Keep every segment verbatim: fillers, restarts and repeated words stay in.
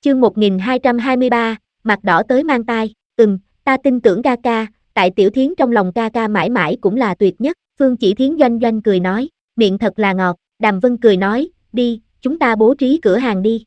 Chương một nghìn hai trăm hai mươi ba, mặt đỏ tới mang tai. Ừm, ta tin tưởng ca ca, tại Tiểu Thiến trong lòng ca ca mãi mãi cũng là tuyệt nhất. Phương Chỉ Thiến doanh doanh cười nói, miệng thật là ngọt. Đàm Vân cười nói, đi, chúng ta bố trí cửa hàng đi.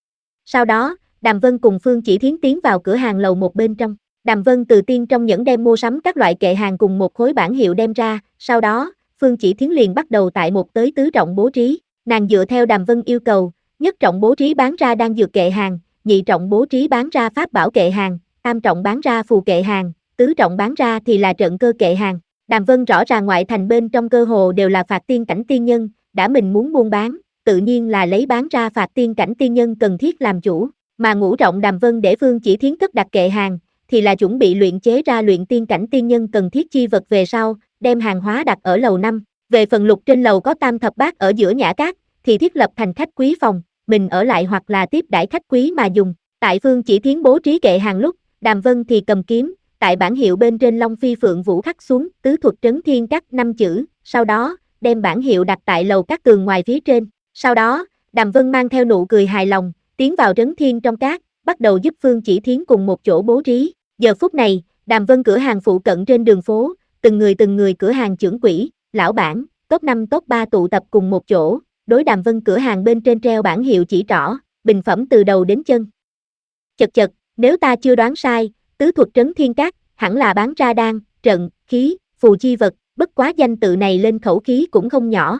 Sau đó, Đàm Vân cùng Phương Chỉ Thiến tiến vào cửa hàng lầu một bên trong. Đàm Vân từ tiên trong nhẫn đem mua sắm các loại kệ hàng cùng một khối bảng hiệu đem ra, sau đó, Phương Chỉ Thiến liền bắt đầu tại một tới tứ trọng bố trí. Nàng dựa theo Đàm Vân yêu cầu, nhất trọng bố trí bán ra đan dược kệ hàng, nhị trọng bố trí bán ra pháp bảo kệ hàng, tam trọng bán ra phù kệ hàng, tứ trọng bán ra thì là trận cơ kệ hàng. Đàm Vân rõ ràng ngoại thành bên trong cơ hồ đều là phạt tiên cảnh tiên nhân, đã mình muốn buôn bán, tự nhiên là lấy bán ra phạt tiên cảnh tiên nhân cần thiết làm chủ, mà ngũ trọng Đàm Vân để Phương Chỉ Thiến cất đặt kệ hàng, thì là chuẩn bị luyện chế ra luyện tiên cảnh tiên nhân cần thiết chi vật về sau, đem hàng hóa đặt ở lầu năm. Về phần lục trên lầu có tam thập bát ở giữa nhã cát, thì thiết lập thành khách quý phòng, mình ở lại hoặc là tiếp đãi khách quý mà dùng. Tại Phương Chỉ Thiến bố trí kệ hàng lúc, Đàm Vân thì cầm kiếm, tại bảng hiệu bên trên Long Phi Phượng Vũ khắc xuống tứ thuật trấn thiên các năm chữ, sau đó, đem bảng hiệu đặt tại lầu các tường ngoài phía trên. Sau đó, Đàm Vân mang theo nụ cười hài lòng, tiến vào trấn thiên trong các, bắt đầu giúp Phương Chỉ Thiến cùng một chỗ bố trí. Giờ phút này, Đàm Vân cửa hàng phụ cận trên đường phố, từng người từng người cửa hàng trưởng quỹ, lão bản, top năm top ba tụ tập cùng một chỗ, đối Đàm Vân cửa hàng bên trên treo bảng hiệu chỉ trỏ, bình phẩm từ đầu đến chân. Chật chật, nếu ta chưa đoán sai, tứ thuật trấn thiên các, hẳn là bán ra đan, trận, khí, phù chi vật, bất quá danh tự này lên khẩu khí cũng không nhỏ.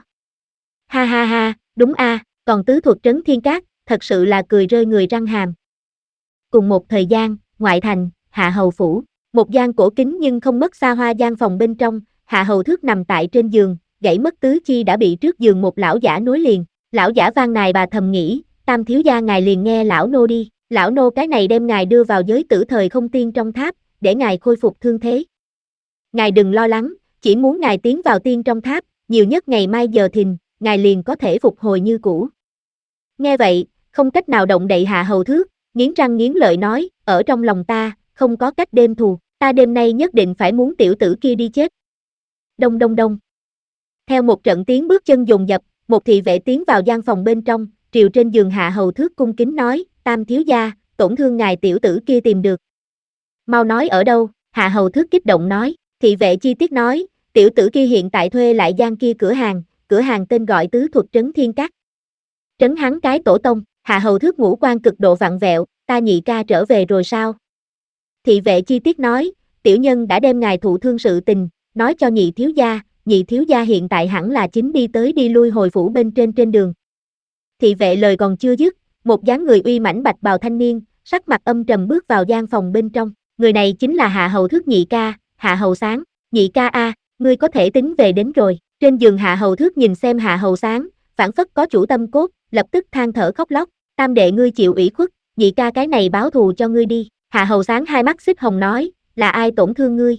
Ha ha ha, đúng a, còn tứ thuật trấn thiên các, thật sự là cười rơi người răng hàm. Cùng một thời gian, ngoại thành, Hạ Hầu phủ, một gian cổ kính nhưng không mất xa hoa gian phòng bên trong, Hạ Hầu Thước nằm tại trên giường, gãy mất tứ chi đã bị trước giường một lão giả nối liền. Lão giả van nài bà thầm nghĩ, Tam thiếu gia ngài liền nghe lão nô đi, lão nô cái này đem ngài đưa vào giới tử thời không tiên trong tháp, để ngài khôi phục thương thế. Ngài đừng lo lắng, chỉ muốn ngài tiến vào tiên trong tháp, nhiều nhất ngày mai giờ thìn, ngài liền có thể phục hồi như cũ. Nghe vậy, không cách nào động đậy Hạ Hầu Thước, nghiến răng nghiến lợi nói, ở trong lòng ta, không có cách đêm thù, ta đêm nay nhất định phải muốn tiểu tử kia đi chết. Đông đông đông. Theo một trận tiếng bước chân dồn dập, một thị vệ tiến vào gian phòng bên trong, triều trên giường Hạ Hầu Thước cung kính nói, Tam thiếu gia, tổn thương ngài tiểu tử kia tìm được. Mau nói ở đâu, Hạ Hầu Thước kích động nói, thị vệ chi tiết nói, tiểu tử kia hiện tại thuê lại gian kia cửa hàng, cửa hàng tên gọi tứ thuật trấn thiên các. Trấn hắn cái tổ tông, Hạ Hầu Thước ngũ quan cực độ vặn vẹo, ta nhị ca trở về rồi sao? Thị vệ chi tiết nói, tiểu nhân đã đem ngài thụ thương sự tình, nói cho nhị thiếu gia, nhị thiếu gia hiện tại hẳn là chính đi tới đi lui hồi phủ bên trên trên đường. Thị vệ lời còn chưa dứt, một dáng người uy mãnh bạch bào thanh niên, sắc mặt âm trầm bước vào gian phòng bên trong, người này chính là Hạ Hầu Thước nhị ca, Hạ Hầu Sáng. Nhị ca a, ngươi có thể tính về đến rồi. Trên giường Hạ Hầu Thước nhìn xem Hạ Hầu Sáng, phản phất có chủ tâm cốt, lập tức than thở khóc lóc, tam đệ ngươi chịu ủy khuất, nhị ca cái này báo thù cho ngươi đi. Hạ Hầu Sáng hai mắt xích hồng nói, là ai tổn thương ngươi?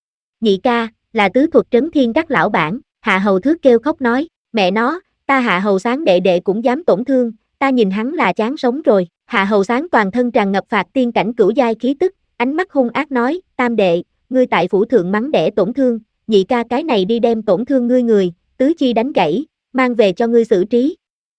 Nhị ca, là tứ thuật trấn thiên các lão bản. Hạ Hầu Thước kêu khóc nói, mẹ nó, ta Hạ Hầu Sáng đệ đệ cũng dám tổn thương, ta nhìn hắn là chán sống rồi. Hạ Hầu Sáng toàn thân tràn ngập phạt tiên cảnh cửu giai khí tức, ánh mắt hung ác nói, tam đệ, ngươi tại phủ thượng mắng đẻ tổn thương, nhị ca cái này đi đem tổn thương ngươi người, tứ chi đánh gãy, mang về cho ngươi xử trí.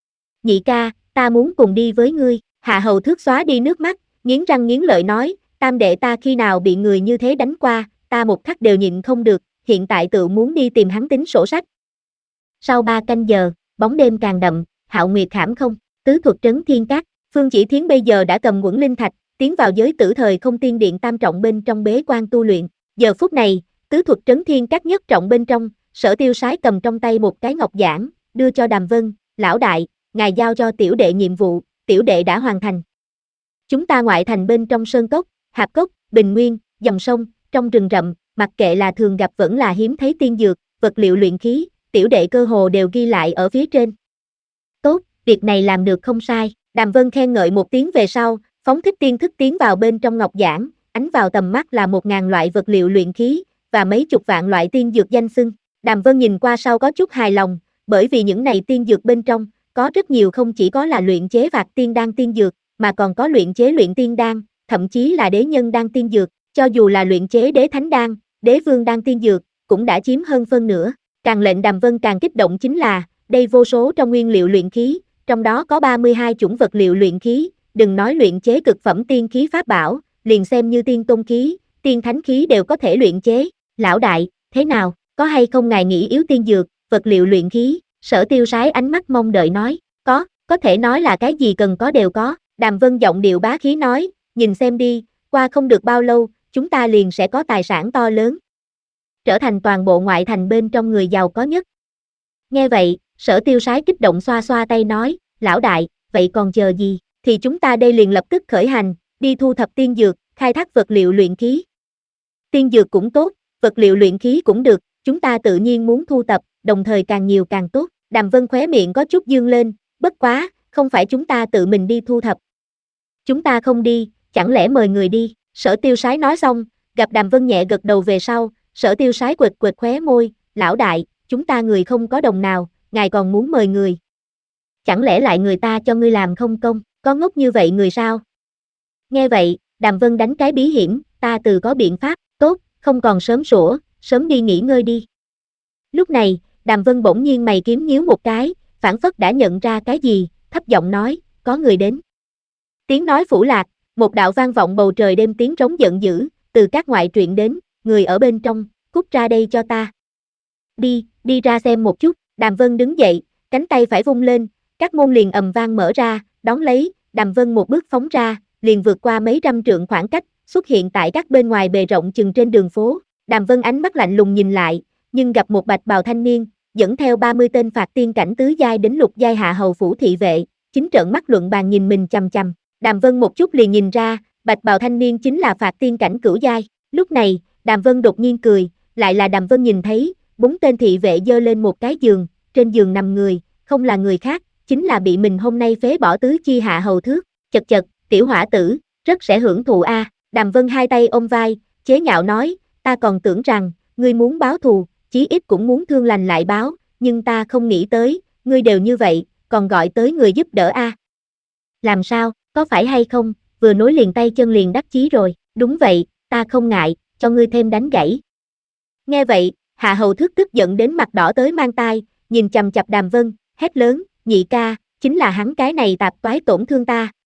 Nhị ca, ta muốn cùng đi với ngươi. Hạ Hầu Thước xóa đi nước mắt, nghiến răng nghiến lợi nói, tam đệ ta khi nào bị người như thế đánh qua, ta một khắc đều nhịn không được, hiện tại tự muốn đi tìm hắn tính sổ sách. Sau ba canh giờ, bóng đêm càng đậm, Hạo Nguyệt khảm không, tứ thuật trấn thiên các, Phương Chỉ Thiến bây giờ đã cầm Quẩn Linh Thạch, tiến vào giới tử thời không tiên điện tam trọng bên trong bế quan tu luyện. Giờ phút này, tứ thuật trấn thiên các nhất trọng bên trong, Sở Tiêu Sái cầm trong tay một cái ngọc giản, đưa cho Đàm Vân, lão đại, ngài giao cho tiểu đệ nhiệm vụ, tiểu đệ đã hoàn thành. Chúng ta ngoại thành bên trong sơn cốc, hạp cốc, bình nguyên, dòng sông, trong rừng rậm, mặc kệ là thường gặp vẫn là hiếm thấy tiên dược, vật liệu luyện khí, tiểu đệ cơ hồ đều ghi lại ở phía trên. Tốt, việc này làm được không sai. Đàm Vân khen ngợi một tiếng về sau, phóng thích tiên thức tiến vào bên trong ngọc giản, ánh vào tầm mắt là một ngàn loại vật liệu luyện khí, và mấy chục vạn loại tiên dược danh xưng. Đàm Vân nhìn qua sau có chút hài lòng, bởi vì những này tiên dược bên trong, có rất nhiều không chỉ có là luyện chế vạc tiên đan tiên dược, mà còn có luyện chế luyện tiên đan, thậm chí là đế nhân đan tiên dược, cho dù là luyện chế đế thánh đan, đế vương đan tiên dược, cũng đã chiếm hơn phân nửa. Càng lệnh Đàm Vân càng kích động chính là, đây vô số trong nguyên liệu luyện khí, trong đó có ba mươi hai chủng vật liệu luyện khí, đừng nói luyện chế cực phẩm tiên khí pháp bảo, liền xem như tiên tôn khí, tiên thánh khí đều có thể luyện chế. Lão đại, thế nào, có hay không ngài nghĩ yếu tiên dược, vật liệu luyện khí? Sở Tiêu Sái ánh mắt mong đợi nói, có, có thể nói là cái gì cần có đều có. Đàm Vân giọng điệu bá khí nói, nhìn xem đi, qua không được bao lâu, chúng ta liền sẽ có tài sản to lớn, trở thành toàn bộ ngoại thành bên trong người giàu có nhất. Nghe vậy, Sở Tiêu Sái kích động xoa xoa tay nói, lão đại, vậy còn chờ gì, thì chúng ta đây liền lập tức khởi hành, đi thu thập tiên dược, khai thác vật liệu luyện khí. Tiên dược cũng tốt, vật liệu luyện khí cũng được, chúng ta tự nhiên muốn thu thập, đồng thời càng nhiều càng tốt. Đàm Vân khóe miệng có chút dương lên, bất quá, không phải chúng ta tự mình đi thu thập. Chúng ta không đi, chẳng lẽ mời người đi? Sở Tiêu Sái nói xong, gặp Đàm Vân nhẹ gật đầu về sau, Sở Tiêu Sái quệt quệt khóe môi, lão đại, chúng ta người không có đồng nào, ngài còn muốn mời người. Chẳng lẽ lại người ta cho ngươi làm không công, có ngốc như vậy người sao? Nghe vậy, Đàm Vân đánh cái bí hiểm, ta từ có biện pháp, tốt, không còn sớm sủa, sớm đi nghỉ ngơi đi. Lúc này, Đàm Vân bỗng nhiên mày kiếm nhíu một cái, phảng phất đã nhận ra cái gì, thấp giọng nói, có người đến. Tiếng nói phủ lạc, một đạo vang vọng bầu trời đêm tiếng trống giận dữ, từ các ngoại truyện đến, người ở bên trong, cút ra đây cho ta. Đi, đi ra xem một chút. Đàm Vân đứng dậy, cánh tay phải vung lên, các môn liền ầm vang mở ra, đón lấy, Đàm Vân một bước phóng ra, liền vượt qua mấy trăm trượng khoảng cách, xuất hiện tại các bên ngoài bề rộng chừng trên đường phố. Đàm Vân ánh mắt lạnh lùng nhìn lại, nhưng gặp một bạch bào thanh niên, dẫn theo ba mươi tên phạt tiên cảnh tứ giai đến lục giai hạ hầu phủ thị vệ, chính trợn mắt luận bàn nhìn mình chằm chằm. Đàm Vân một chút liền nhìn ra, bạch bào thanh niên chính là phạt tiên cảnh cửu giai. Lúc này, Đàm Vân đột nhiên cười, lại là Đàm Vân nhìn thấy, bốn tên thị vệ giơ lên một cái giường, trên giường nằm người, không là người khác, chính là bị mình hôm nay phế bỏ tứ chi hạ hầu thước. Chật chật, tiểu hỏa tử, rất sẽ hưởng thụ a. À. Đàm Vân hai tay ôm vai, chế nhạo nói, ta còn tưởng rằng, ngươi muốn báo thù, chí ít cũng muốn thương lành lại báo, nhưng ta không nghĩ tới, ngươi đều như vậy, còn gọi tới người giúp đỡ a. À. Làm sao, có phải hay không, vừa nối liền tay chân liền đắc chí rồi, đúng vậy, ta không ngại, cho ngươi thêm đánh gãy. Nghe vậy, hạ hầu thước tức giận đến mặt đỏ tới mang tai, nhìn chằm chằm Đàm Vân, hét lớn, nhị ca, chính là hắn cái này tạp toái tổn thương ta.